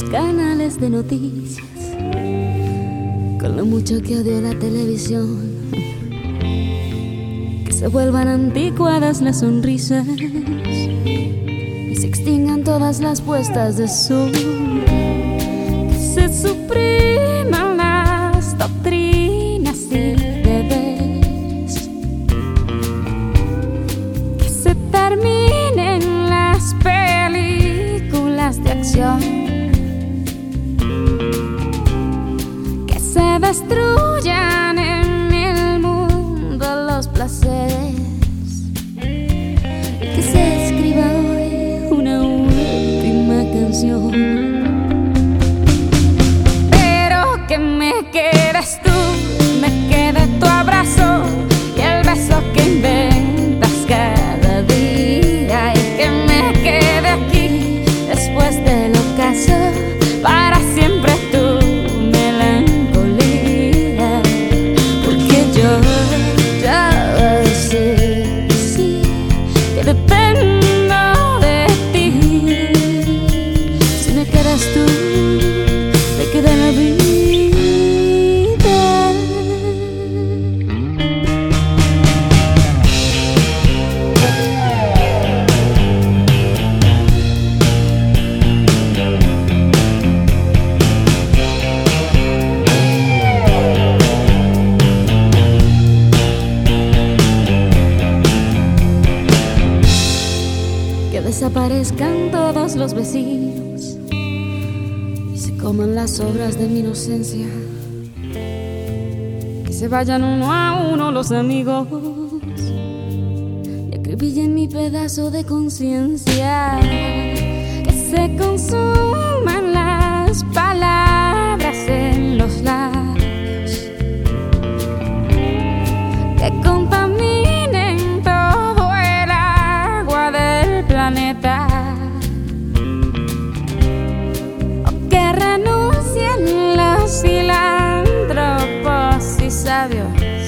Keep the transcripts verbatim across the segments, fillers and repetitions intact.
canales de noticias, con lo mucho que odio la televisión, que se vuelvan anticuadas las sonrisas y se extingan todas las puestas de sol, que se supriman las doctrinas y deberes, que se terminen las películas de acción, que se destruyan en el mundo los placeres, y que se escriba hoy una última canción. Pero que me quedes tú, me quede tu abrazo y el beso que inventas cada día, y que me quede aquí después del ocaso para siempre tu melancolía, porque yo ya sé, sí, que dependo de ti. Si me quedas tú, me queda la vida. Que desaparezcan todos los vecinos y se coman las obras de mi inocencia, que se vayan uno a uno los amigos y acribillen mi pedazo de conciencia, que se consuman las palabras en los labios, que contaminen todo el agua del planeta, o que renuncien los filántropos y sabios,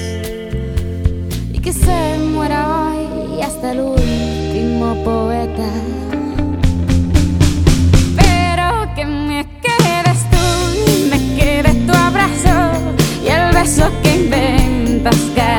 y que se muera hoy hasta el último poeta. Pero que me quedes tú, me quede tu abrazo y el beso que inventas cada